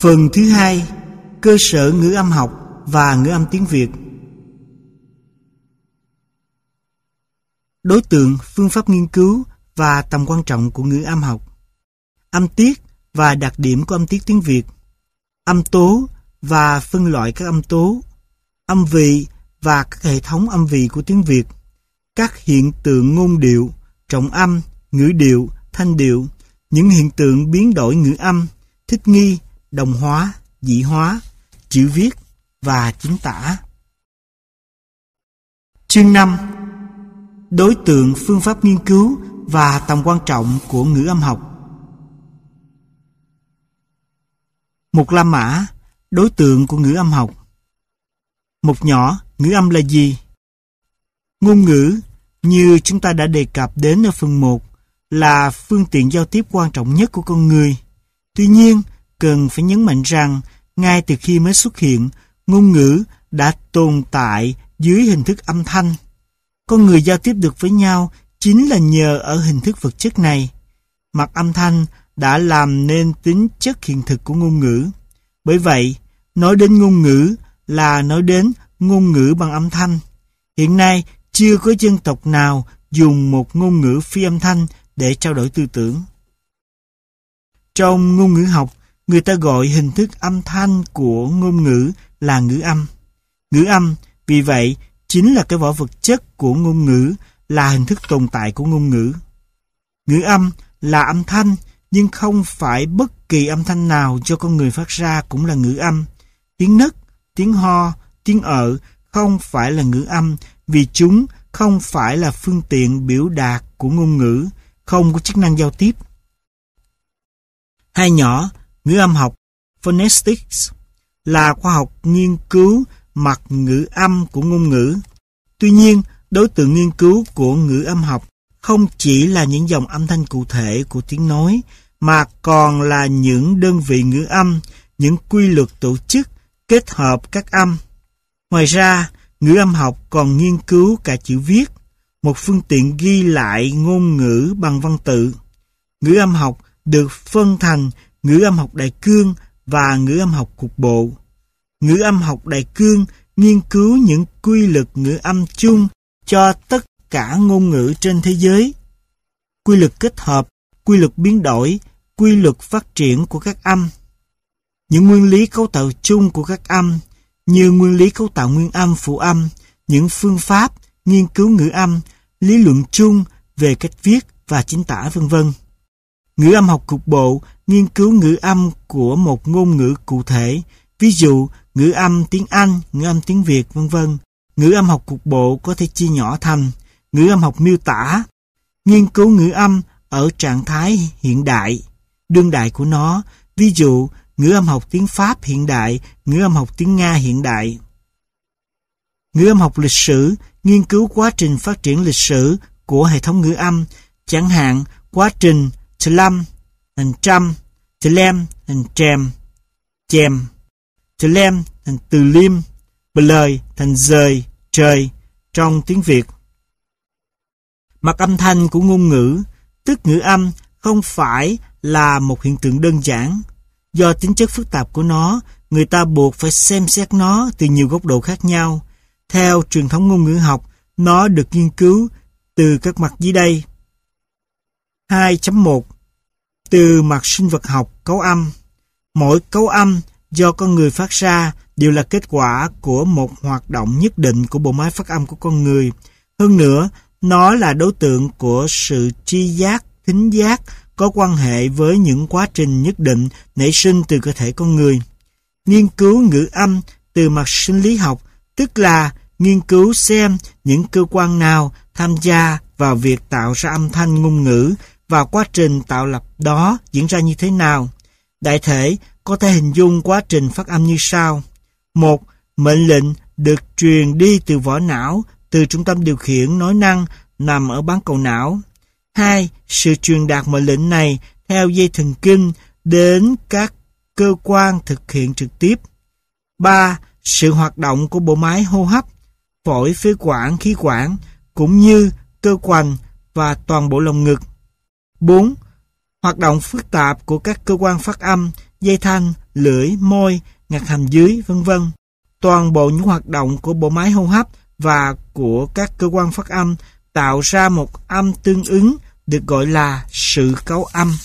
Phần thứ hai, cơ sở ngữ âm học và ngữ âm tiếng Việt. Đối tượng, phương pháp nghiên cứu và tầm quan trọng của ngữ âm học. Âm tiết và đặc điểm của âm tiết tiếng Việt. Âm tố và phân loại các âm tố. Âm vị và các hệ thống âm vị của tiếng Việt. Các hiện tượng ngôn điệu, trọng âm, ngữ điệu, thanh điệu. Những hiện tượng biến đổi ngữ âm, thích nghi, đồng hóa, dị hóa, chữ viết và chính tả. Chương 5. Đối tượng, phương pháp nghiên cứu và tầm quan trọng của ngữ âm học. Mục La Mã, đối tượng của ngữ âm học. Mục nhỏ, ngữ âm là gì? Ngôn ngữ, như chúng ta đã đề cập đến ở phần 1, là phương tiện giao tiếp quan trọng nhất của con người. Tuy nhiên, cần phải nhấn mạnh rằng, ngay từ khi mới xuất hiện, ngôn ngữ đã tồn tại dưới hình thức âm thanh. Con người giao tiếp được với nhau chính là nhờ ở hình thức vật chất này. Mặt âm thanh đã làm nên tính chất hiện thực của ngôn ngữ. Bởi vậy, nói đến ngôn ngữ là nói đến ngôn ngữ bằng âm thanh. Hiện nay, chưa có dân tộc nào dùng một ngôn ngữ phi âm thanh để trao đổi tư tưởng. Trong ngôn ngữ học, người ta gọi hình thức âm thanh của ngôn ngữ là ngữ âm. Ngữ âm, vì vậy, chính là cái vỏ vật chất của ngôn ngữ, là hình thức tồn tại của ngôn ngữ. Ngữ âm là âm thanh, nhưng không phải bất kỳ âm thanh nào do con người phát ra cũng là ngữ âm. Tiếng nấc, tiếng ho, tiếng không phải là ngữ âm, vì chúng không phải là phương tiện biểu đạt của ngôn ngữ, không có chức năng giao tiếp. Hai nhỏ, ngữ âm học, phonetics, là khoa học nghiên cứu mặt ngữ âm của ngôn ngữ. Tuy nhiên, đối tượng nghiên cứu của ngữ âm học không chỉ là những dòng âm thanh cụ thể của tiếng nói, mà còn là những đơn vị ngữ âm, những quy luật tổ chức, kết hợp các âm. Ngoài ra, ngữ âm học còn nghiên cứu cả chữ viết, một phương tiện ghi lại ngôn ngữ bằng văn tự. Ngữ âm học được phân thành ngữ âm học đại cương và ngữ âm học cục bộ. Ngữ âm học đại cương nghiên cứu những quy luật ngữ âm chung cho tất cả ngôn ngữ trên thế giới. Quy luật kết hợp, quy luật biến đổi, quy luật phát triển của các âm. Những nguyên lý cấu tạo chung của các âm, như nguyên lý cấu tạo nguyên âm, phụ âm, những phương pháp nghiên cứu ngữ âm, lý luận chung về cách viết và chính tả, v.v. Ngữ âm học cục bộ nghiên cứu ngữ âm của một ngôn ngữ cụ thể, ví dụ ngữ âm tiếng Anh, ngữ âm tiếng Việt, v.v. Ngữ âm học cục bộ có thể chia nhỏ thành ngữ âm học miêu tả, nghiên cứu ngữ âm ở trạng thái hiện đại, đương đại của nó, ví dụ ngữ âm học tiếng Pháp hiện đại, ngữ âm học tiếng Nga hiện đại. Ngữ âm học lịch sử nghiên cứu quá trình phát triển lịch sử của hệ thống ngữ âm, chẳng hạn quá trình Tlam thành trăm, Tlem thành trem, chèm, Tlem thành từ liêm, lời thành rời, trời trong tiếng Việt. Mặt âm thanh của ngôn ngữ, tức ngữ âm, không phải là một hiện tượng đơn giản. Do tính chất phức tạp của nó, người ta buộc phải xem xét nó từ nhiều góc độ khác nhau. Theo truyền thống ngôn ngữ học, nó được nghiên cứu từ các mặt dưới đây. 2.1. Từ mặt sinh vật học, cấu âm. Mỗi cấu âm do con người phát ra đều là kết quả của một hoạt động nhất định của bộ máy phát âm của con người. Hơn nữa, nó là đối tượng của sự tri giác, thính giác, có quan hệ với những quá trình nhất định nảy sinh từ cơ thể con người. Nghiên cứu ngữ âm từ mặt sinh lý học, tức là nghiên cứu xem những cơ quan nào tham gia vào việc tạo ra âm thanh ngôn ngữ và quá trình tạo lập đó diễn ra như thế nào. Đại thể có thể hình dung quá trình phát âm như sau. 1. Mệnh lệnh được truyền đi từ vỏ não, từ trung tâm điều khiển nói năng nằm ở bán cầu não. 2. Sự truyền đạt mệnh lệnh này theo dây thần kinh đến các cơ quan thực hiện trực tiếp. 3. Sự hoạt động của bộ máy hô hấp, phổi, phế quản, khí quản, cũng như cơ hoành và toàn bộ lồng ngực. 4. Hoạt động phức tạp của các cơ quan phát âm dây thanh, lưỡi, môi, ngạc hàm dưới, vân vân. Toàn bộ những hoạt động của bộ máy hô hấp và của các cơ quan phát âm tạo ra một âm tương ứng được gọi là sự cấu âm.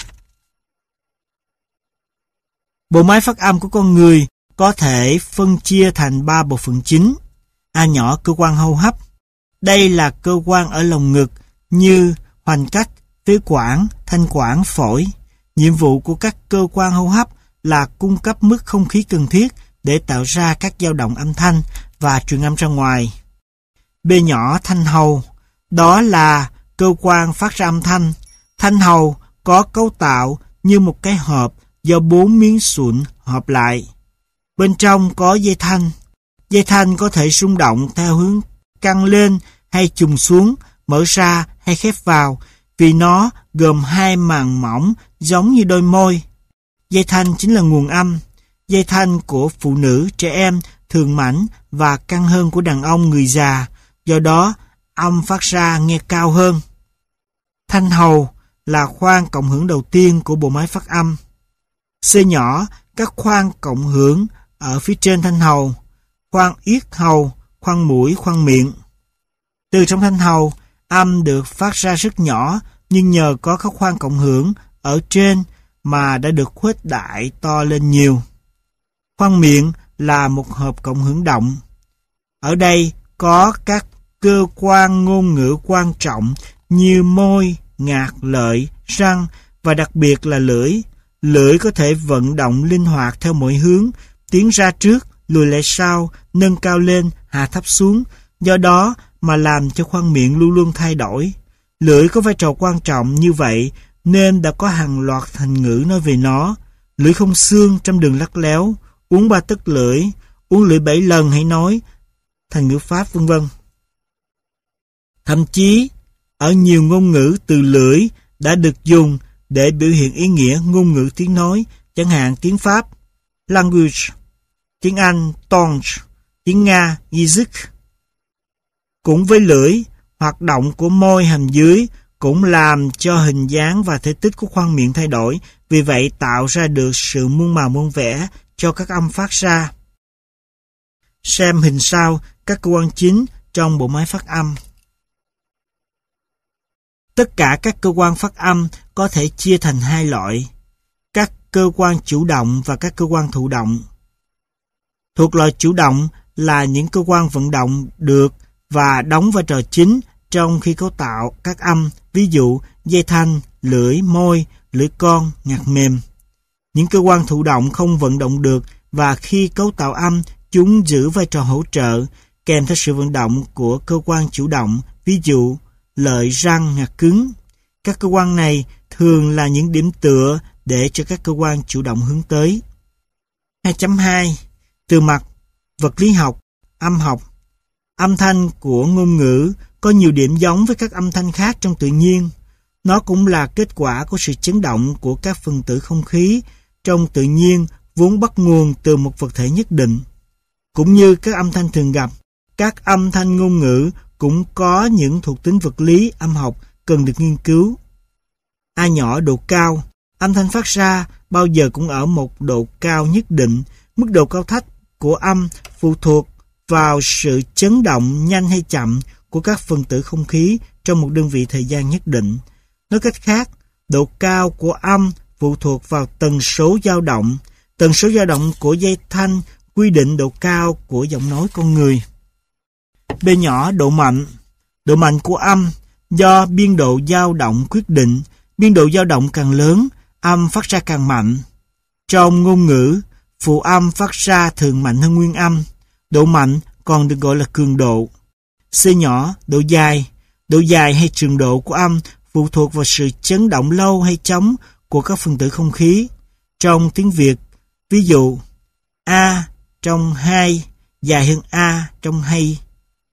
Bộ máy phát âm của con người có thể phân chia thành 3 bộ phận chính. A nhỏ, cơ quan hô hấp. Đây là cơ quan ở lồng ngực như hoành cách, phế quản, thanh quản, phổi. Nhiệm vụ của các cơ quan hô hấp là cung cấp mức không khí cần thiết để tạo ra các dao động âm thanh và truyền âm ra ngoài. B nhỏ, thanh hầu. Đó là cơ quan phát ra âm thanh. Thanh hầu có cấu tạo như một cái hộp do 4 miếng sụn hợp lại. Bên trong có dây thanh. Dây thanh có thể rung động theo hướng căng lên hay chùng xuống, mở ra hay khép vào, vì nó gồm 2 màng mỏng giống như đôi môi. Dây thanh chính là nguồn âm. Dây thanh của phụ nữ, trẻ em thường mảnh và căng hơn của đàn ông, người già, do đó âm phát ra nghe cao hơn. Thanh hầu là khoang cộng hưởng đầu tiên của bộ máy phát âm. C nhỏ, các khoang cộng hưởng ở phía trên thanh hầu, khoang yết hầu, khoang mũi, khoang miệng. Từ trong thanh hầu, âm được phát ra rất nhỏ, nhưng nhờ có các khoang cộng hưởng ở trên mà đã được khuếch đại to lên nhiều. Khoang miệng là một hộp cộng hưởng động. Ở đây có các cơ quan ngôn ngữ quan trọng như môi, ngạc, lợi, răng và đặc biệt là lưỡi. Lưỡi có thể vận động linh hoạt theo mọi hướng, tiến ra trước, lùi lại sau, nâng cao lên, hạ thấp xuống, do đó mà làm cho khoang miệng luôn luôn thay đổi. Lưỡi có vai trò quan trọng như vậy nên đã có hàng loạt thành ngữ nói về nó. Lưỡi không xương, trăm đường lắc léo, uống 3 tấc lưỡi, uống lưỡi 7 lần hãy nói, thành ngữ Pháp, vân vân. Thậm chí, ở nhiều ngôn ngữ, từ lưỡi đã được dùng để biểu hiện ý nghĩa ngôn ngữ tiếng nói, chẳng hạn tiếng Pháp, language, tiếng Anh, tongue, tiếng Nga, Язык. Cũng với lưỡi, hoạt động của môi hàm dưới cũng làm cho hình dáng và thể tích của khoang miệng thay đổi, vì vậy tạo ra được sự muôn màu muôn vẻ cho các âm phát ra. Xem hình sau các cơ quan chính trong bộ máy phát âm. Tất cả các cơ quan phát âm có thể chia thành 2 loại: các cơ quan chủ động và các cơ quan thụ động. Thuộc loại chủ động là những cơ quan vận động được và đóng vai trò chính trong khi cấu tạo các âm, ví dụ dây thanh, lưỡi, môi, lưỡi con, ngạc mềm. Những cơ quan thụ động không vận động được và khi cấu tạo âm, chúng giữ vai trò hỗ trợ kèm theo sự vận động của cơ quan chủ động, ví dụ lợi, răng, ngạc cứng. Các cơ quan này thường là những điểm tựa để cho các cơ quan chủ động hướng tới. 2.2 Từ mặt vật lý học, âm học. Âm thanh của ngôn ngữ có nhiều điểm giống với các âm thanh khác trong tự nhiên. Nó cũng là kết quả của sự chấn động của các phân tử không khí trong tự nhiên vốn bắt nguồn từ một vật thể nhất định. Cũng như các âm thanh thường gặp, các âm thanh ngôn ngữ cũng có những thuộc tính vật lý, âm học cần được nghiên cứu. A nhỏ, độ cao. Âm thanh phát ra bao giờ cũng ở một độ cao nhất định. Mức độ cao thấp của âm phụ thuộc vào sự chấn động nhanh hay chậm của các phân tử không khí trong một đơn vị thời gian nhất định. Nói cách khác, độ cao của âm phụ thuộc vào tần số dao động. Tần số dao động của dây thanh quy định độ cao của giọng nói con người. B nhỏ, độ mạnh. Độ mạnh của âm do biên độ dao động quyết định. Biên độ dao động càng lớn, âm phát ra càng mạnh. Trong ngôn ngữ, phụ âm phát ra thường mạnh hơn nguyên âm. Độ mạnh còn được gọi là cường độ. C nhỏ, độ dài. Độ dài hay trường độ của âm phụ thuộc vào sự chấn động lâu hay chóng của các phân tử không khí. Trong tiếng Việt, ví dụ A trong hai dài hơn A trong hay.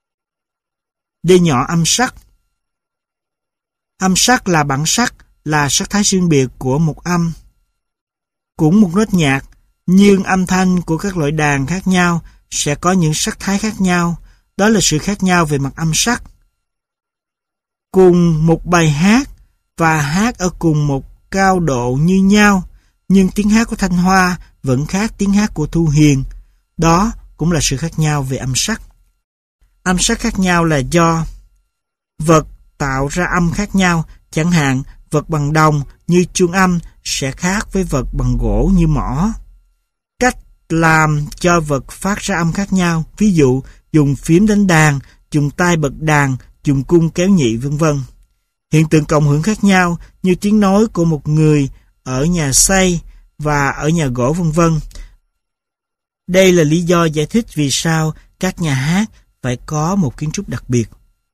D nhỏ, âm sắc. Âm sắc là bản sắc, là sắc thái riêng biệt của một âm. Cũng một nốt nhạc, nhưng âm thanh của các loại đàn khác nhau sẽ có những sắc thái khác nhau. Đó là sự khác nhau về mặt âm sắc. Cùng một bài hát và hát ở cùng một cao độ như nhau, nhưng tiếng hát của Thanh Hoa vẫn khác tiếng hát của Thu Hiền. Đó cũng là sự khác nhau về âm sắc. Âm sắc khác nhau là do vật tạo ra âm khác nhau, chẳng hạn vật bằng đồng như chuông âm sẽ khác với vật bằng gỗ như mõ. Cách làm cho vật phát ra âm khác nhau, ví dụ dùng phím đánh đàn, dùng tay bật đàn, dùng cung kéo nhị vân vân. Hiện tượng cộng hưởng khác nhau như tiếng nói của một người ở nhà xây và ở nhà gỗ vân vân. Đây là lý do giải thích vì sao các nhà hát phải có một kiến trúc đặc biệt.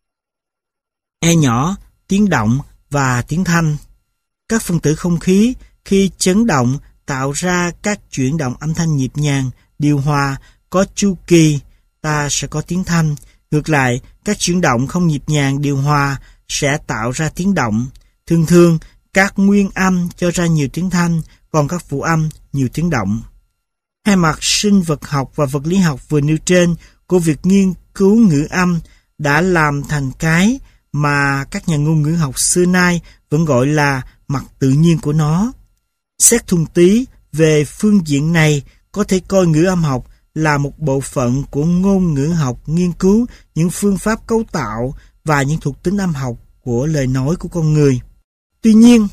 E nhỏ, tiếng động và tiếng thanh. Các phân tử không khí khi chấn động tạo ra các chuyển động âm thanh nhịp nhàng, điều hòa, có chu kỳ, ta sẽ có tiếng thanh. Ngược lại, các chuyển động không nhịp nhàng, điều hòa sẽ tạo ra tiếng động. Thường thường, các nguyên âm cho ra nhiều tiếng thanh, còn các phụ âm nhiều tiếng động. Hai mặt sinh vật học và vật lý học vừa nêu trên của việc nghiên cứu ngữ âm đã làm thành cái mà các nhà ngôn ngữ học xưa nay vẫn gọi là mặt tự nhiên của nó. Xét thuần túy về phương diện này, có thể coi ngữ âm học là một bộ phận của ngôn ngữ học nghiên cứu những phương pháp cấu tạo và những thuộc tính âm học của lời nói của con người. Tuy nhiên,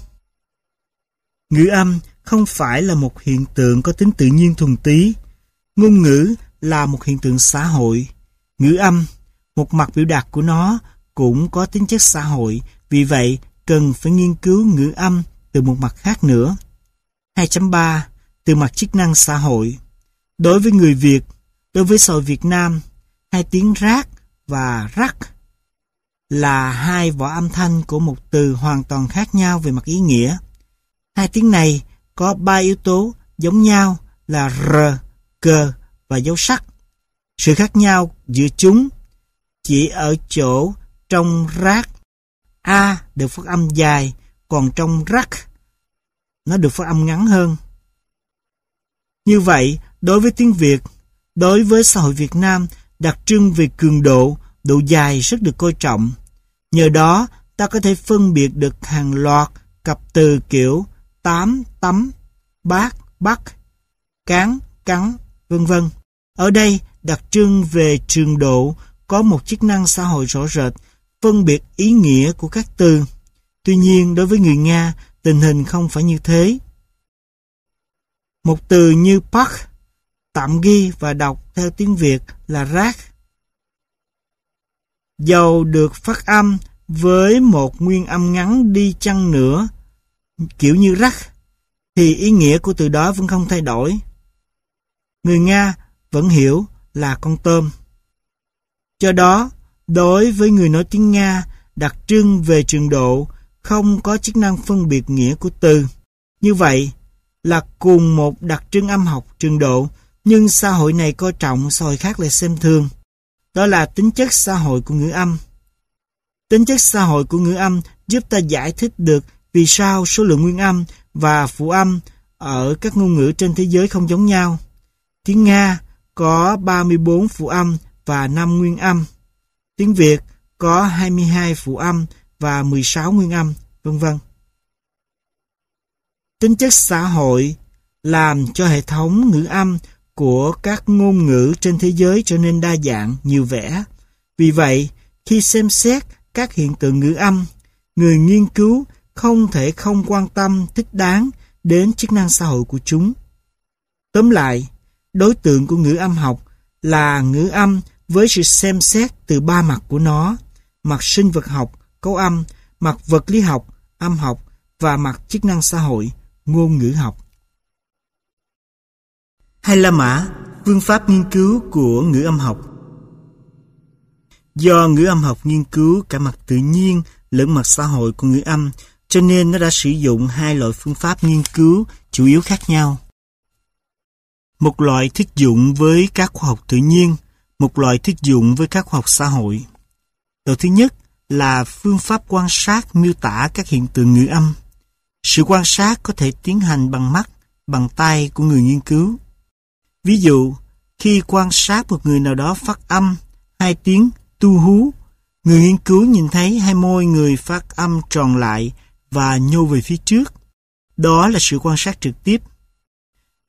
ngữ âm không phải là một hiện tượng có tính tự nhiên thuần túy. Ngôn ngữ là một hiện tượng xã hội. Ngữ âm, một mặt biểu đạt của nó, cũng có tính chất xã hội, vì vậy cần phải nghiên cứu ngữ âm từ một mặt khác nữa. 2.3. Từ mặt chức năng xã hội. Đối với người Việt, đối với xã hội Việt Nam, hai tiếng rác và rắc là hai vỏ âm thanh của một từ hoàn toàn khác nhau về mặt ý nghĩa. Hai tiếng này có ba yếu tố giống nhau là r, c và dấu sắc. Sự khác nhau giữa chúng chỉ ở chỗ trong rác a được phát âm dài, còn trong rắc nó được phát âm ngắn hơn. Như vậy, đối với tiếng Việt, đối với xã hội Việt Nam, đặc trưng về cường độ, độ dài rất được coi trọng. Nhờ đó, ta có thể phân biệt được hàng loạt cặp từ kiểu tám, tắm, bát, bắt, cán, cắn, vân vân. Ở đây, đặc trưng về trường độ có một chức năng xã hội rõ rệt, phân biệt ý nghĩa của các từ. Tuy nhiên, đối với người Nga, tình hình không phải như thế. Một từ như pak, tạm ghi và đọc theo tiếng Việt là rác. Dầu được phát âm với một nguyên âm ngắn đi chăng nữa, kiểu như rắc, thì ý nghĩa của từ đó vẫn không thay đổi. Người Nga vẫn hiểu là con tôm. Do đó, đối với người nói tiếng Nga, đặc trưng về trường độ không có chức năng phân biệt nghĩa của từ. Như vậy là cùng một đặc trưng âm học trường độ, nhưng xã hội này coi trọng, xã hội khác lại xem thường. Đó là tính chất xã hội của ngữ âm. Tính chất xã hội của ngữ âm giúp ta giải thích được vì sao số lượng nguyên âm và phụ âm ở các ngôn ngữ trên thế giới không giống nhau. Tiếng Nga có 34 phụ âm và 5 nguyên âm. Tiếng Việt có 22 phụ âm và 16 nguyên âm, vân vân. Tính chất xã hội làm cho hệ thống ngữ âm của các ngôn ngữ trên thế giới trở nên đa dạng, nhiều vẻ. Vì vậy, khi xem xét các hiện tượng ngữ âm, người nghiên cứu không thể không quan tâm thích đáng đến chức năng xã hội của chúng. Tóm lại, đối tượng của ngữ âm học là ngữ âm với sự xem xét từ ba mặt của nó: mặt sinh vật học, cấu âm, mặt vật lý học, âm học và mặt chức năng xã hội, ngôn ngữ học. Hay La Mã, phương pháp nghiên cứu của ngữ âm học. Do ngữ âm học nghiên cứu cả mặt tự nhiên lẫn mặt xã hội của ngữ âm, cho nên nó đã sử dụng hai loại phương pháp nghiên cứu chủ yếu khác nhau. Một loại thích dụng với các khoa học tự nhiên, một loại thích dụng với các khoa học xã hội. Loại thứ nhất là phương pháp quan sát miêu tả các hiện tượng ngữ âm. Sự quan sát có thể tiến hành bằng mắt, bằng tay của người nghiên cứu. Ví dụ, khi quan sát một người nào đó phát âm hai tiếng tu hú, người nghiên cứu nhìn thấy hai môi người phát âm tròn lại và nhô về phía trước. Đó là sự quan sát trực tiếp.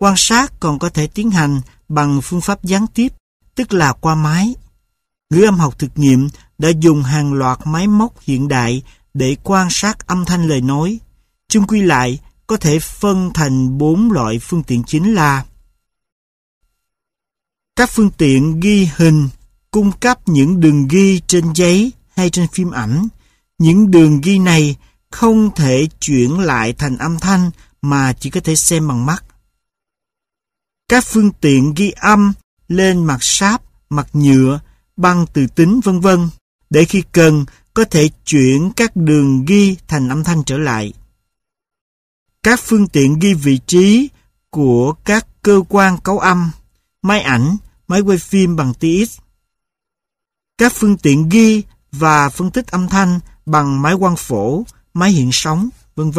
Quan sát còn có thể tiến hành bằng phương pháp gián tiếp, tức là qua máy. Ngữ âm học thực nghiệm đã dùng hàng loạt máy móc hiện đại để quan sát âm thanh lời nói. Chung quy lại, có thể phân thành 4 loại phương tiện chính là: các phương tiện ghi hình cung cấp những đường ghi trên giấy hay trên phim ảnh. Những đường ghi này không thể chuyển lại thành âm thanh mà chỉ có thể xem bằng mắt. Các phương tiện ghi âm lên mặt sáp, mặt nhựa, băng từ tính v.v. để khi cần có thể chuyển các đường ghi thành âm thanh trở lại. Các phương tiện ghi vị trí của các cơ quan cấu âm, máy ảnh, máy quay phim bằng tia X. Các phương tiện ghi và phân tích âm thanh bằng máy quang phổ, máy hiện sóng, v.v.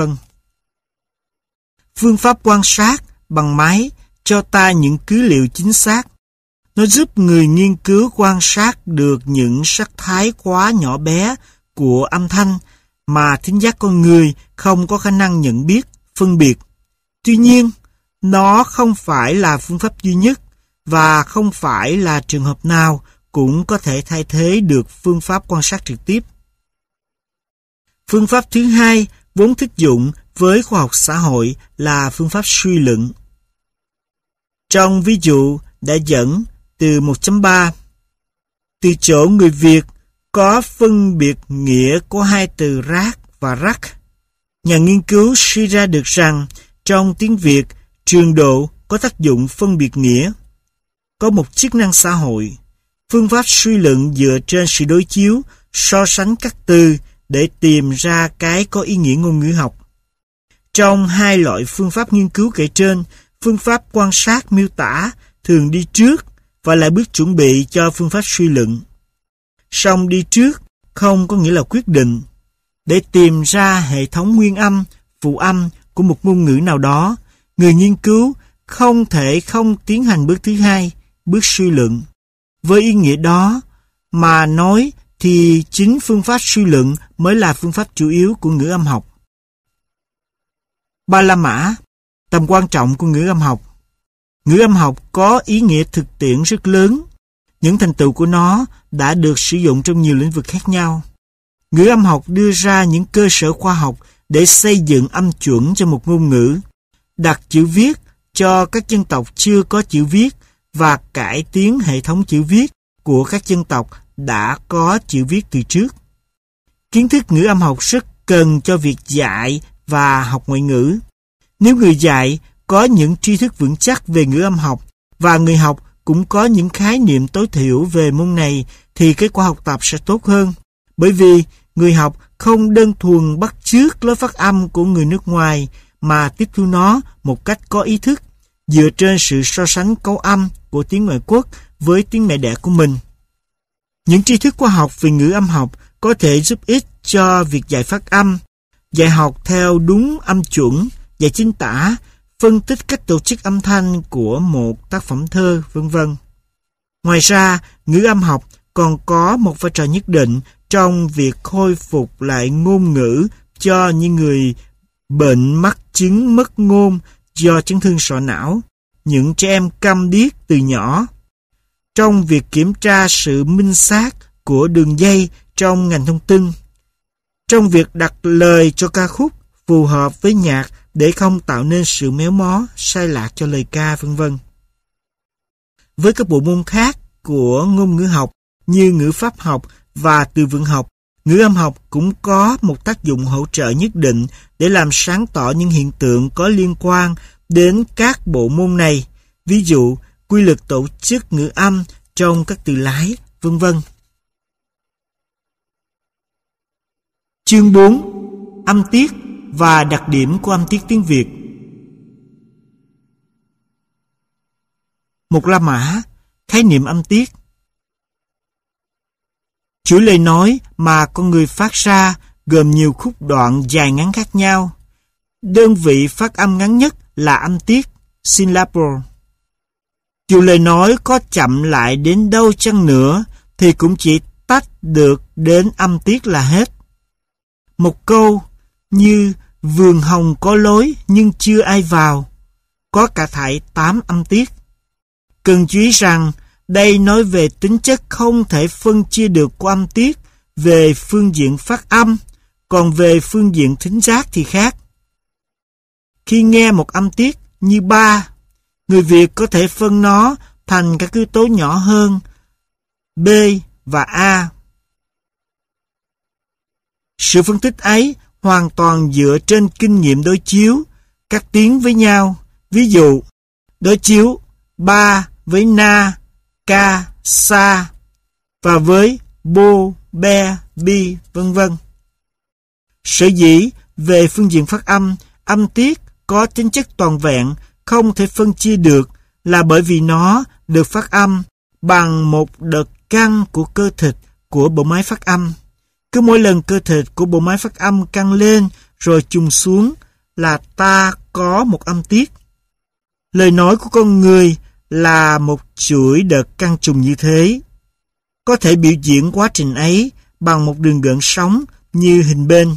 Phương pháp quan sát bằng máy cho ta những cứ liệu chính xác. Nó giúp người nghiên cứu quan sát được những sắc thái quá nhỏ bé của âm thanh mà thính giác con người không có khả năng nhận biết, phân biệt. Tuy nhiên, nó không phải là phương pháp duy nhất và không phải là trường hợp nào cũng có thể thay thế được phương pháp quan sát trực tiếp. Phương pháp thứ hai vốn thích dụng với khoa học xã hội là phương pháp suy luận. Trong ví dụ đã dẫn từ 1.3, từ chỗ người Việt có phân biệt nghĩa của hai từ rác và rắc, nhà nghiên cứu suy ra được rằng trong tiếng Việt, trường độ có tác dụng phân biệt nghĩa, có một chức năng xã hội. Phương pháp suy luận dựa trên sự đối chiếu, so sánh các từ để tìm ra cái có ý nghĩa ngôn ngữ học. Trong hai loại phương pháp nghiên cứu kể trên, phương pháp quan sát miêu tả thường đi trước và là bước chuẩn bị cho phương pháp suy luận. Song đi trước không có nghĩa là quyết định. Để tìm ra hệ thống nguyên âm, phụ âm của một ngôn ngữ nào đó, người nghiên cứu không thể không tiến hành bước thứ hai, bước suy luận. Với ý nghĩa đó mà nói thì chính phương pháp suy luận mới là phương pháp chủ yếu của ngữ âm học. Ba la mã, tầm quan trọng của ngữ âm học. Ngữ âm học có ý nghĩa thực tiễn rất lớn. Những thành tựu của nó đã được sử dụng trong nhiều lĩnh vực khác nhau. Ngữ âm học đưa ra những cơ sở khoa học để xây dựng âm chuẩn cho một ngôn ngữ, đặt chữ viết cho các dân tộc chưa có chữ viết và cải tiến hệ thống chữ viết của các dân tộc đã có chữ viết từ trước. Kiến thức ngữ âm học rất cần cho việc dạy và học ngoại ngữ. Nếu người dạy có những tri thức vững chắc về ngữ âm học và người học cũng có những khái niệm tối thiểu về môn này thì kết quả học tập sẽ tốt hơn. Bởi vì người học không đơn thuần bắt chước lối phát âm của người nước ngoài mà tiếp thu nó một cách có ý thức, dựa trên sự so sánh cấu âm của tiếng ngoại quốc với tiếng mẹ đẻ của mình. Những tri thức khoa học về ngữ âm học có thể giúp ích cho việc dạy phát âm, dạy học theo đúng âm chuẩn, dạy chính tả, phân tích cách tổ chức âm thanh của một tác phẩm thơ, v.v. Ngoài ra, ngữ âm học còn có một vai trò nhất định trong việc khôi phục lại ngôn ngữ cho những người bệnh mắc chứng mất ngôn do chấn thương sọ não, những trẻ em câm điếc từ nhỏ. Trong việc kiểm tra sự minh xác của đường dây trong ngành thông tin, trong việc đặt lời cho ca khúc phù hợp với nhạc để không tạo nên sự méo mó, sai lạc cho lời ca, v.v. Với các bộ môn khác của ngôn ngữ học như ngữ pháp học và từ vựng học, ngữ âm học cũng có một tác dụng hỗ trợ nhất định để làm sáng tỏ những hiện tượng có liên quan đến các bộ môn này, ví dụ quy luật tổ chức ngữ âm trong các từ lái, v.v. Chương 4. Âm tiết và đặc điểm của âm tiết tiếng Việt. Một la mã, khái niệm âm tiết. Chuỗi lời nói mà con người phát ra gồm nhiều khúc đoạn dài ngắn khác nhau. Đơn vị phát âm ngắn nhất là âm tiết, syllable. Dù lời nói có chậm lại đến đâu chăng nữa thì cũng chỉ tách được đến âm tiết là hết. Một câu như vườn hồng có lối nhưng chưa ai vào có cả thảy 8 âm tiết. Cần chú ý rằng, đây nói về tính chất không thể phân chia được của âm tiết về phương diện phát âm, còn về phương diện thính giác thì khác. Khi nghe một âm tiết như ba, người Việt có thể phân nó thành các yếu tố nhỏ hơn B và A. Sự phân tích ấy hoàn toàn dựa trên kinh nghiệm đối chiếu các tiếng với nhau. Ví dụ, đối chiếu ba với na, ca, sa và với bô, be, bi, vân vân. Sở dĩ về phương diện phát âm, âm tiết có tính chất toàn vẹn, không thể phân chia được là bởi vì nó được phát âm bằng một đợt căng của cơ thịt của bộ máy phát âm. Cứ mỗi lần cơ thịt của bộ máy phát âm căng lên rồi trùng xuống là ta có một âm tiết. Lời nói của con người là một chuỗi đợt căng trùng như thế. Có thể biểu diễn quá trình ấy bằng một đường gợn sóng như hình bên.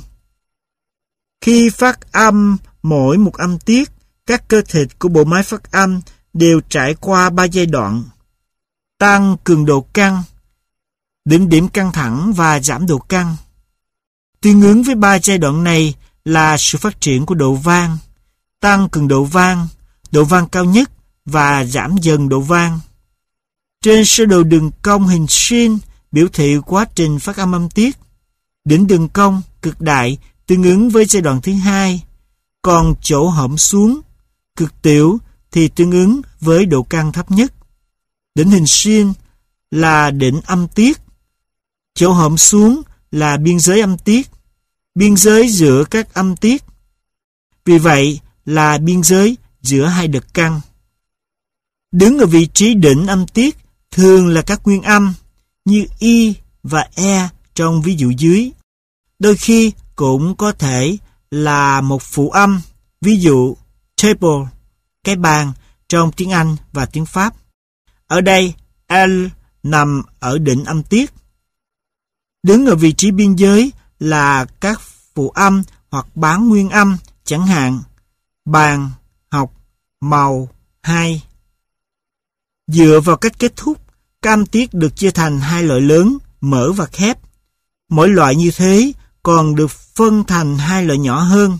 Khi phát âm mỗi một âm tiết, các cơ thịt của bộ máy phát âm đều trải qua 3 giai đoạn. Tăng cường độ căng, đỉnh điểm căng thẳng và giảm độ căng. Tương ứng với 3 giai đoạn này là sự phát triển của độ vang, tăng cường độ vang cao nhất và giảm dần độ vang. Trên sơ đồ đường cong hình sin biểu thị quá trình phát âm âm tiết. Đỉnh đường cong cực đại tương ứng với giai đoạn thứ 2, còn chỗ hõm xuống cực tiểu thì tương ứng với độ căng thấp nhất. Đỉnh hình sin là đỉnh âm tiết, chỗ hõm xuống là biên giới âm tiết, biên giới giữa các âm tiết. Vì vậy là biên giới giữa hai đợt căng. Đứng ở vị trí đỉnh âm tiết thường là các nguyên âm như y và e trong ví dụ dưới. Đôi khi cũng có thể là một phụ âm, ví dụ table, cái bàn trong tiếng Anh và tiếng Pháp. Ở đây L nằm ở đỉnh âm tiết. Đứng ở vị trí biên giới là các phụ âm hoặc bán nguyên âm, chẳng hạn bàn, học, màu, hai. Dựa vào cách kết thúc, các âm tiết được chia thành 2 loại lớn, mở và khép. Mỗi loại như thế còn được phân thành 2 loại nhỏ hơn.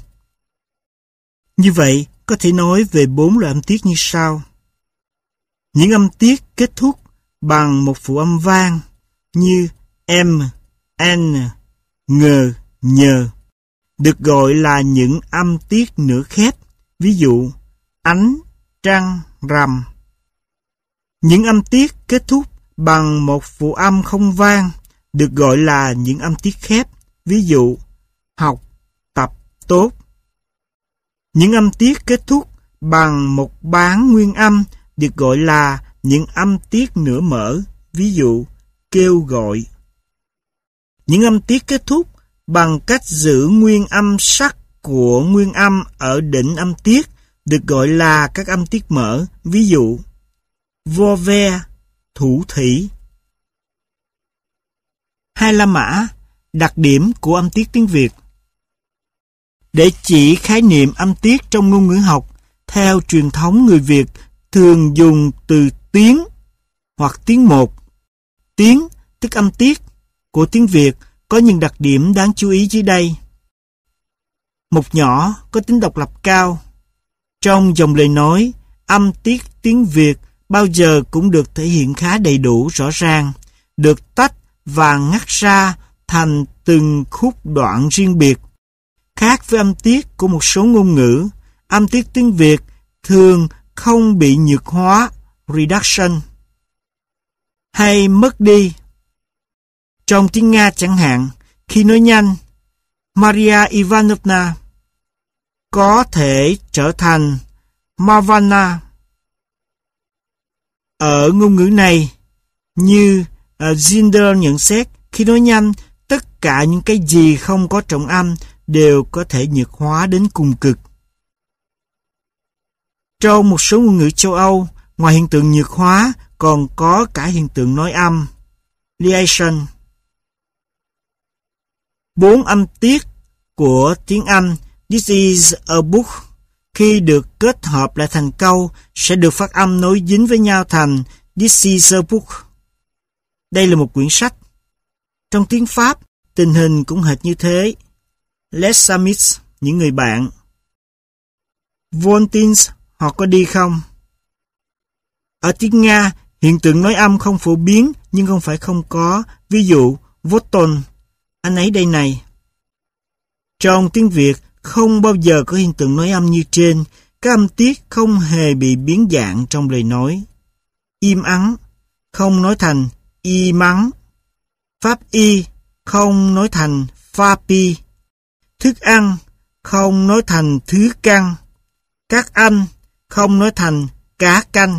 Như vậy, có thể nói về 4 loại âm tiết như sau. Những âm tiết kết thúc bằng một phụ âm vang như M, N, Ng, Nhờ được gọi là những âm tiết nửa khép, ví dụ ánh, trăng, rằm. Những âm tiết kết thúc bằng một phụ âm không vang được gọi là những âm tiết khép, ví dụ học, tập, tốt. Những âm tiết kết thúc bằng một bán nguyên âm được gọi là những âm tiết nửa mở, ví dụ kêu gọi. Những âm tiết kết thúc bằng cách giữ nguyên âm sắc của nguyên âm ở đỉnh âm tiết được gọi là các âm tiết mở, ví dụ vo ve, thủ thủy. Hai la mã, đặc điểm của âm tiết tiếng Việt. Để chỉ khái niệm âm tiết trong ngôn ngữ học, theo truyền thống người Việt thường dùng từ tiếng hoặc tiếng một. Tiếng, tức âm tiết của tiếng Việt có những đặc điểm đáng chú ý dưới đây. Một nhỏ có tính độc lập cao. Trong dòng lời nói, âm tiết tiếng Việt bao giờ cũng được thể hiện khá đầy đủ, rõ ràng, được tách và ngắt ra thành từng khúc đoạn riêng biệt. Khác với âm tiết của một số ngôn ngữ, âm tiết tiếng Việt thường không bị nhược hóa, reduction, hay mất đi. Trong tiếng Nga chẳng hạn, khi nói nhanh, Maria Ivanovna có thể trở thành Marvana. Ở ngôn ngữ này, như Zinder nhận xét, khi nói nhanh, tất cả những cái gì không có trọng âm đều có thể nhược hóa đến cùng cực. Trong một số ngôn ngữ châu Âu, ngoài hiện tượng nhược hóa, còn có cả hiện tượng nói âm, liaison. 4 âm tiết của tiếng Anh This is a book khi được kết hợp lại thành câu sẽ được phát âm nối dính với nhau thành This is a book. Đây là một quyển sách. Trong tiếng Pháp, tình hình cũng hệt như thế. Les amis, những người bạn. Vont-ils, họ có đi không? Ở tiếng Nga, hiện tượng nói âm không phổ biến nhưng không phải không có. Ví dụ, Voton, anh ấy đây này. Trong tiếng Việt, không bao giờ có hiện tượng nói âm như trên. Các âm tiết không hề bị biến dạng trong lời nói. Im ắng, không nói thành y mắng. Pháp y, không nói thành pha pi. Thức ăn, không nói thành thứ căng. Các anh, không nói thành cá canh.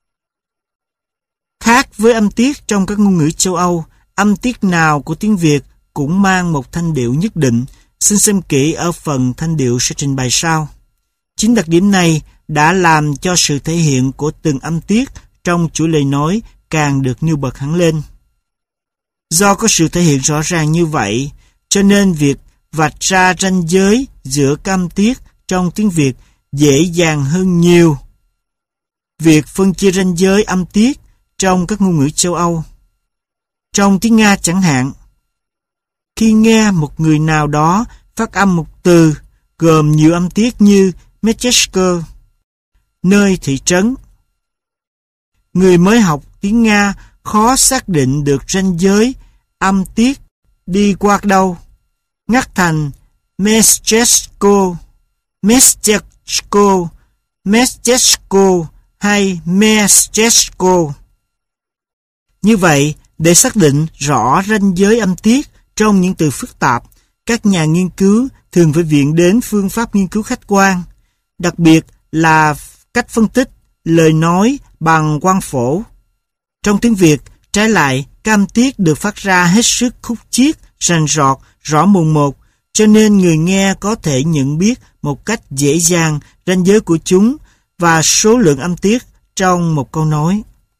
Khác với âm tiết trong các ngôn ngữ châu Âu, âm tiết nào của tiếng Việt cũng mang một thanh điệu nhất định. Xin xem kỹ ở phần thanh điệu sẽ trình bày sau. Chính đặc điểm này đã làm cho sự thể hiện của từng âm tiết trong chuỗi lời nói càng được nêu bật hẳn lên. Do có sự thể hiện rõ ràng như vậy, cho nên việc vạch ra ranh giới giữa các âm tiết trong tiếng Việt dễ dàng hơn nhiều việc phân chia ranh giới âm tiết trong các ngôn ngữ châu Âu. Trong tiếng Nga chẳng hạn, khi nghe một người nào đó phát âm một từ gồm nhiều âm tiết như Mestechko, nơi thị trấn, người mới học tiếng Nga khó xác định được ranh giới âm tiết đi qua đâu, ngắt thành Mestechko, Mestechko, Mestechko hay Mestechko. Như vậy, để xác định rõ ranh giới âm tiết trong những từ phức tạp, các nhà nghiên cứu thường phải viện đến phương pháp nghiên cứu khách quan, đặc biệt là cách phân tích lời nói bằng quang phổ. Trong tiếng Việt, trái lại, các âm tiết được phát ra hết sức khúc chiết, rành rọt, rõ mồn một, cho nên người nghe có thể nhận biết một cách dễ dàng ranh giới của chúng và số lượng âm tiết trong một câu nói.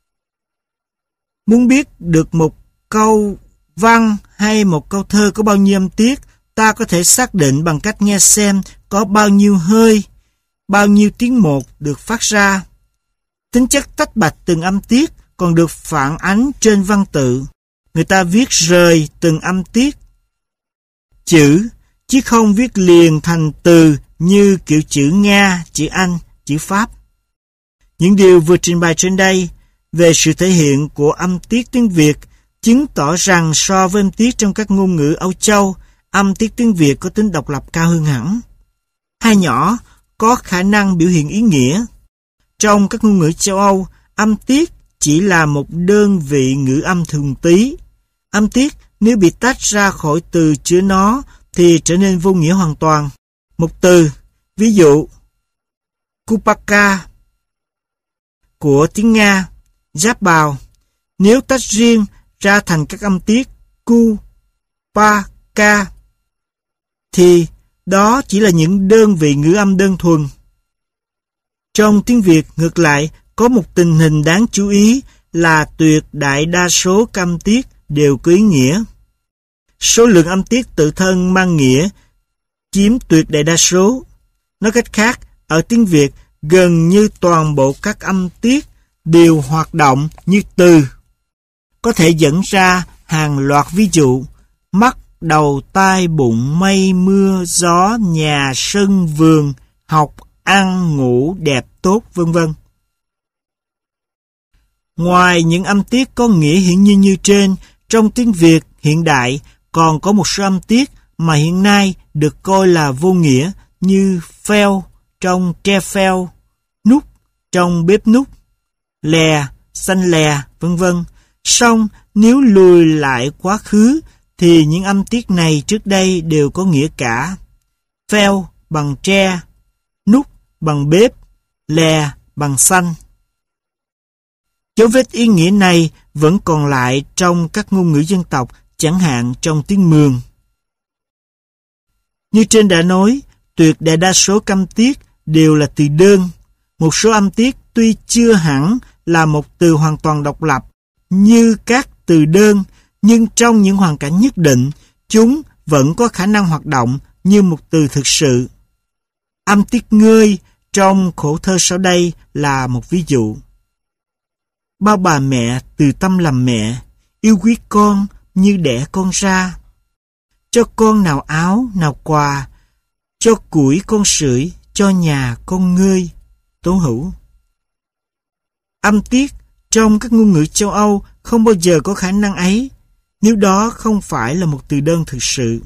Muốn biết được một câu văn hay một câu thơ có bao nhiêu âm tiết, ta có thể xác định bằng cách nghe xem có bao nhiêu hơi, bao nhiêu tiếng một được phát ra. Tính chất tách bạch từng âm tiết còn được phản ánh trên văn tự. Người ta viết rời từng âm tiết chữ, chứ không viết liền thành từ như kiểu chữ Nga, chữ Anh, chữ Pháp. Những điều vừa trình bày trên đây về sự thể hiện của âm tiết tiếng Việt chứng tỏ rằng so với âm tiết trong các ngôn ngữ Âu Châu, âm tiết tiếng Việt có tính độc lập cao hơn hẳn. Hai nhỏ có khả năng biểu hiện ý nghĩa. Trong các ngôn ngữ châu Âu, âm tiết chỉ là một đơn vị ngữ âm thuần túy. Âm tiết nếu bị tách ra khỏi từ chứa nó thì trở nên vô nghĩa hoàn toàn. Một từ, ví dụ Kupaka của tiếng Nga, giáp bào, nếu tách riêng ra thành các âm tiết ku, pa, ka, thì đó chỉ là những đơn vị ngữ âm đơn thuần. Trong tiếng Việt, ngược lại, có một tình hình đáng chú ý là tuyệt đại đa số các âm tiết đều có ý nghĩa. Số lượng âm tiết tự thân mang nghĩa chiếm tuyệt đại đa số. Nói cách khác, ở tiếng Việt, gần như toàn bộ các âm tiết đều hoạt động như từ. Có thể dẫn ra hàng loạt ví dụ: mắt, đầu, tai, bụng, mây, mưa, gió, nhà, sân, vườn, học, ăn, ngủ, đẹp, tốt, vân vân. Ngoài những âm tiết có nghĩa hiển nhiên như trên, trong tiếng Việt hiện đại còn có một số âm tiết mà hiện nay được coi là vô nghĩa như pheo trong tre pheo, nút trong bếp nút, lè, xanh lè, vân vân. Song nếu lùi lại quá khứ thì những âm tiết này trước đây đều có nghĩa cả. Pheo bằng tre, nút bằng bếp, lè bằng xanh. Dấu vết ý nghĩa này vẫn còn lại trong các ngôn ngữ dân tộc, chẳng hạn trong tiếng Mường. Như trên đã nói, tuyệt đại đa số âm tiết đều là từ đơn. Một số âm tiết tuy chưa hẳn là một từ hoàn toàn độc lập như các từ đơn, nhưng trong những hoàn cảnh nhất định, chúng vẫn có khả năng hoạt động như một từ thực sự. Âm tiết ngơi trong khổ thơ sau đây là một ví dụ. Bao bà mẹ từ tâm làm mẹ, yêu quý con như đẻ con ra. Cho con nào áo, nào quà, cho củi con sưởi, cho nhà con ngơi. Tố Hữu. Âm tiết trong các ngôn ngữ châu Âu không bao giờ có khả năng ấy, nếu đó không phải là một từ đơn thực sự.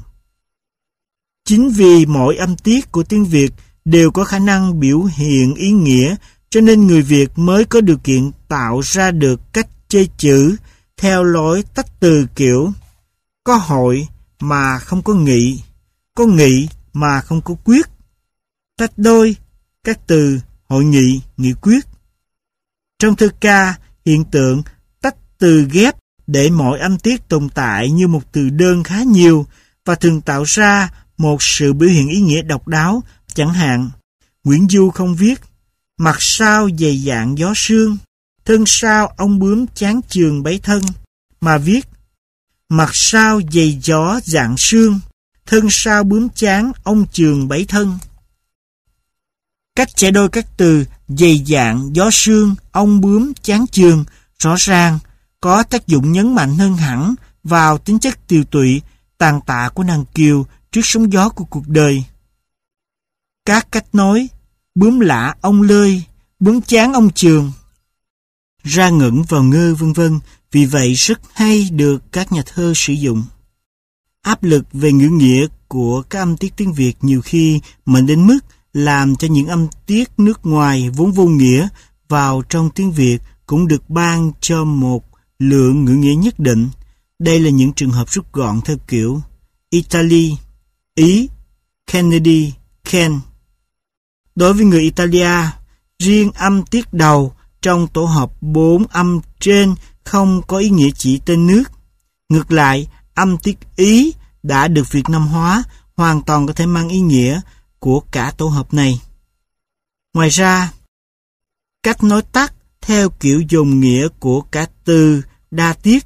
Chính vì mỗi âm tiết của tiếng Việt đều có khả năng biểu hiện ý nghĩa, cho nên người Việt mới có điều kiện tạo ra được cách chơi chữ theo lối tách từ kiểu có hội mà không có nghị, có nghị mà không có quyết, tách đôi các từ hội nghị, nghị quyết. Trong thơ ca, hiện tượng tách từ ghép để mỗi âm tiết tồn tại như một từ đơn khá nhiều và thường tạo ra một sự biểu hiện ý nghĩa độc đáo. Chẳng hạn, Nguyễn Du không viết mặt sao dày dạn gió sương, thân sao ông bướm chán chường bấy thân, mà viết mặt sao dày gió dạng sương, thân sao bướm chán ông chường bấy thân. Cách chạy đôi các từ dày dạn gió sương, ông bướm chán chường rõ ràng có tác dụng nhấn mạnh hơn hẳn vào tính chất tiều tụy, tàn tạ của nàng kiều trước sóng gió của cuộc đời. Các cách nói bướm lạ ông lơi, bướm chán ông trường, ra ngẩn vào ngơ vân vân, vì vậy rất hay được các nhà thơ sử dụng. Áp lực về ngữ nghĩa của các âm tiết tiếng Việt nhiều khi mạnh đến mức làm cho những âm tiết nước ngoài vốn vô nghĩa vào trong tiếng Việt cũng được ban cho một lượng ngữ nghĩa nhất định. Đây là những trường hợp rút gọn theo kiểu Italy, Ý, Kennedy, Ken. Đối với người Italia, riêng âm tiết đầu trong tổ hợp 4 âm trên không có ý nghĩa chỉ tên nước. Ngược lại, âm tiết Ý đã được Việt Nam hóa, hoàn toàn có thể mang ý nghĩa của cả tổ hợp này. Ngoài ra, cách nói tắt theo kiểu dồn nghĩa của cả từ đa tiết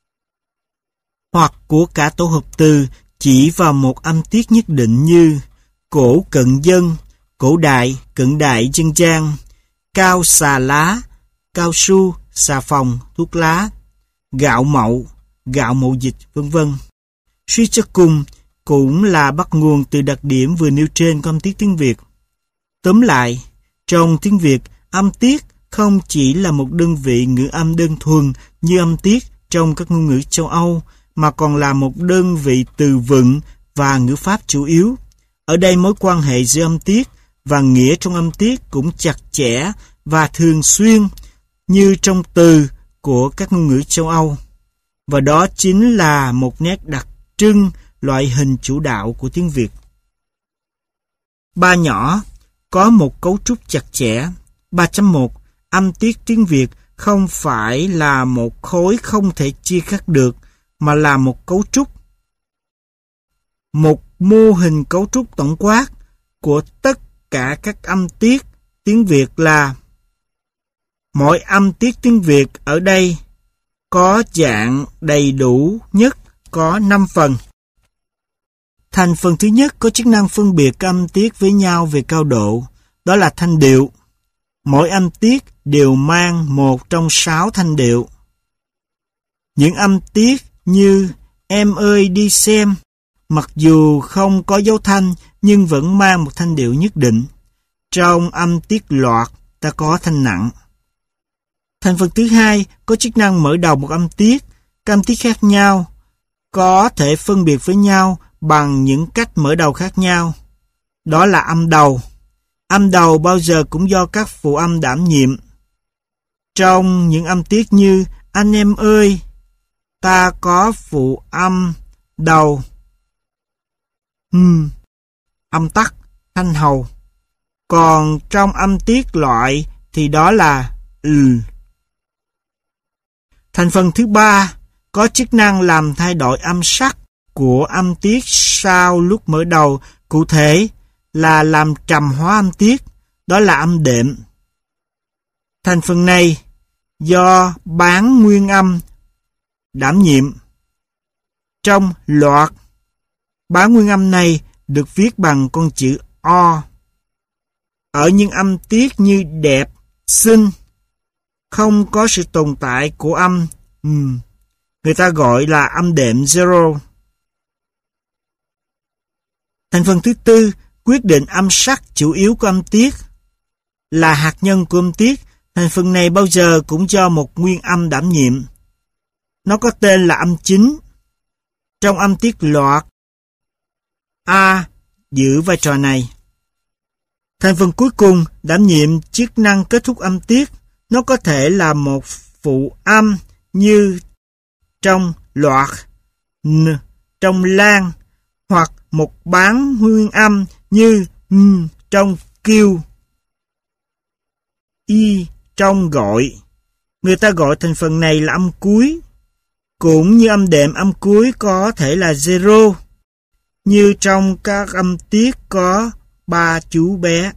hoặc của cả tổ hợp từ chỉ vào một âm tiết nhất định như cổ cận dân, cổ đại, cận đại dân gian, cao xà lá, cao su, xà phòng, thuốc lá, gạo mậu dịch, vân vân. Suy cho cùng, cũng là bắt nguồn từ đặc điểm vừa nêu trên của âm tiết tiếng Việt. Tóm lại, trong tiếng Việt, âm tiết không chỉ là một đơn vị ngữ âm đơn thuần như âm tiết trong các ngôn ngữ châu Âu, mà còn là một đơn vị từ vựng và ngữ pháp chủ yếu. Ở đây mối quan hệ giữa âm tiết và nghĩa trong âm tiết cũng chặt chẽ và thường xuyên như trong từ của các ngôn ngữ châu Âu. Và đó chính là một nét đặc trưng loại hình chủ đạo của tiếng Việt. Ba nhỏ có một cấu trúc chặt chẽ. 3.1 Âm tiết tiếng Việt không phải là một khối không thể chia cắt được, mà là một cấu trúc. Một mô hình cấu trúc tổng quát của tất cả các âm tiết tiếng Việt là mỗi âm tiết tiếng Việt ở đây có dạng đầy đủ nhất có 5 phần. Thành phần thứ nhất có chức năng phân biệt các âm tiết với nhau về cao độ, đó là thanh điệu. Mỗi âm tiết đều mang một trong 6 thanh điệu. Những âm tiết như em ơi đi xem, mặc dù không có dấu thanh nhưng vẫn mang một thanh điệu nhất định. Trong âm tiết loạt ta có thanh nặng. Thành phần thứ hai có chức năng mở đầu một âm tiết. Các âm tiết khác nhau có thể phân biệt với nhau bằng những cách mở đầu khác nhau. Đó là âm đầu. Âm đầu bao giờ cũng do các phụ âm đảm nhiệm. Trong những âm tiết như anh em ơi, ta có phụ âm đầu âm tắc, thanh hầu. Còn trong âm tiết loại thì đó là Thành phần thứ ba có chức năng làm thay đổi âm sắc của âm tiết sau lúc mở đầu, cụ thể là làm trầm hóa âm tiết, đó là âm đệm. Thành phần này do bán nguyên âm đảm nhiệm. Trong loạt, bán nguyên âm này được viết bằng con chữ O. ở những âm tiết như đẹp, xinh, không có sự tồn tại của âm người ta gọi là âm đệm zero. Thành phần thứ tư quyết định âm sắc chủ yếu của âm tiết là hạt nhân của âm tiết. Thành phần này bao giờ cũng do một nguyên âm đảm nhiệm. Nó có tên là âm chính. Trong âm tiết loạt, A giữ vai trò này. Thành phần cuối cùng đảm nhiệm chức năng kết thúc âm tiết. Nó có thể là một phụ âm như trong loạt, N trong lan, hoặc một bán nguyên âm như trong kêu, Y trong gọi. Người ta gọi thành phần này là âm cuối. Cũng như âm đệm, âm cuối có thể là zero, như trong các âm tiết có 3 chú bé.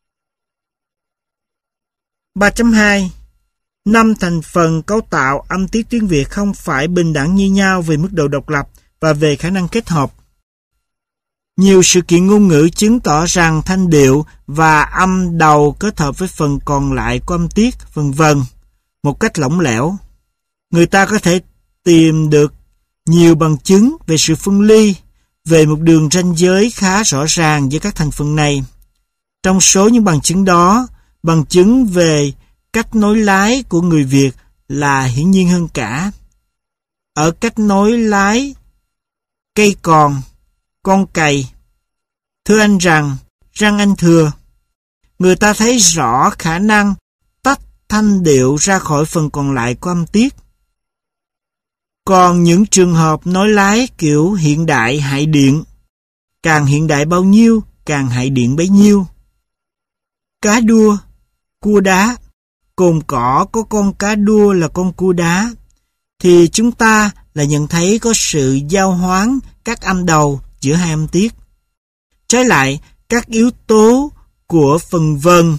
3.2 5 thành phần cấu tạo âm tiết tiếng Việt không phải bình đẳng như nhau về mức độ độc lập và về khả năng kết hợp. Nhiều sự kiện ngôn ngữ chứng tỏ rằng thanh điệu và âm đầu kết hợp với phần còn lại của âm tiết, vân vân, một cách lỏng lẻo. Người ta có thể tìm được nhiều bằng chứng về sự phân ly, về một đường ranh giới khá rõ ràng giữa các thành phần này. Trong số những bằng chứng đó, bằng chứng về cách nối lái của người Việt là hiển nhiên hơn cả. Ở cách nối lái cây còn, con cày, thưa anh rằng, răng anh thừa, người ta thấy rõ khả năng tách thanh điệu ra khỏi phần còn lại của âm tiết. Còn những trường hợp nối lái kiểu hiện đại hại điện, càng hiện đại bao nhiêu, càng hại điện bấy nhiêu. Cá đua, cua đá, cồn cỏ có con cá đua là con cua đá, thì chúng ta là nhận thấy có sự giao hoán các âm đầu giữa hai âm tiết. Trái lại, các yếu tố của phần vần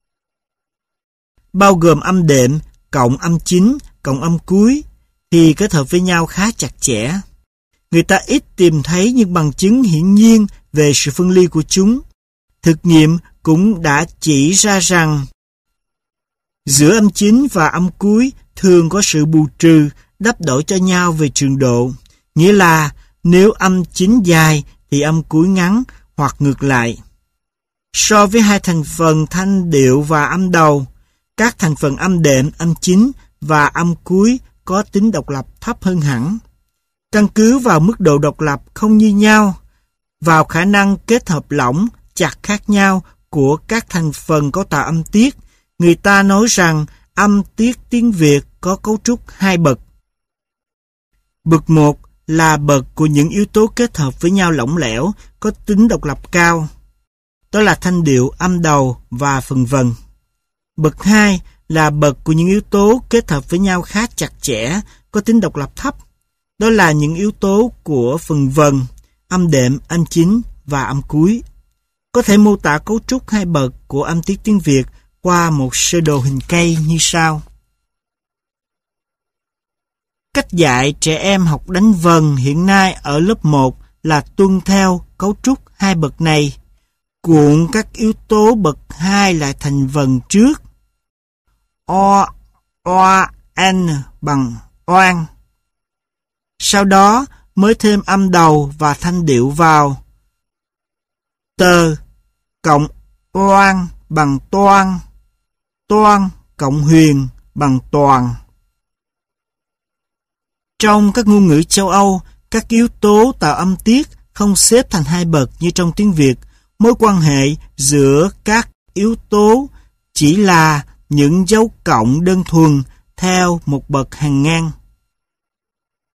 bao gồm âm đệm cộng âm chính cộng âm cuối thì kết hợp với nhau khá chặt chẽ. Người ta ít tìm thấy những bằng chứng hiển nhiên về sự phân ly của chúng. Thực nghiệm cũng đã chỉ ra rằng giữa âm chính và âm cuối thường có sự bù trừ, đắp đổi cho nhau về trường độ. Nghĩa là nếu âm chính dài thì âm cuối ngắn hoặc ngược lại. So với hai thành phần thanh điệu và âm đầu, các thành phần âm đệm, âm chính và âm cuối có tính độc lập thấp hơn hẳn. Căn cứ vào mức độ độc lập không như nhau, vào khả năng kết hợp lỏng, chặt khác nhau của các thành phần cấu tạo âm tiết, người ta nói rằng âm tiết tiếng Việt có cấu trúc hai bậc. Bậc 1 là bậc của những yếu tố kết hợp với nhau lỏng lẻo, có tính độc lập cao. Đó là thanh điệu, âm đầu và phần vần. Bậc 2 là bậc của những yếu tố kết hợp với nhau khá chặt chẽ, có tính độc lập thấp. Đó là những yếu tố của phần vần, âm đệm, âm chính và âm cuối. Có thể mô tả cấu trúc hai bậc của âm tiết tiếng Việt qua một sơ đồ hình cây như sau. Cách dạy trẻ em học đánh vần hiện nay ở lớp 1 là tuân theo cấu trúc hai bậc này, cuộn các yếu tố bậc 2 lại thành vần trước. O, oa, n bằng oan. Sau đó mới thêm âm đầu và thanh điệu vào. Tờ cộng oan bằng toan, toan cộng huyền bằng toàn. Trong các ngôn ngữ châu Âu, các yếu tố tạo âm tiết không xếp thành hai bậc như trong tiếng Việt. Mối quan hệ giữa các yếu tố chỉ là những dấu cộng đơn thuần theo một bậc hàng ngang.